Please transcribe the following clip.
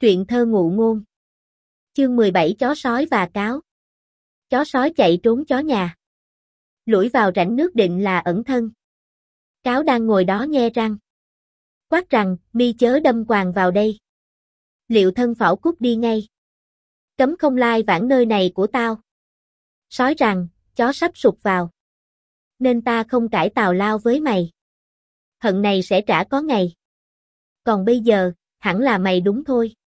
Truyện thơ ngụ ngôn. Chương 17 chó sói và cáo. Chó sói chạy trốn chó nhà. Lủi vào rãnh nước định là ẩn thân. Cáo đang ngồi đó nhe răng. Quát rằng, mi chớ đâm quàng vào đây. Liệu thân phảo cút đi ngay. Cấm không lai vãng nơi này của tao. Sói rằng, chó sắp sụp vào. Nên ta không cãi tào lao với mày. Hận này sẽ trả có ngày. Còn bây giờ, hẳn là mày đúng thôi.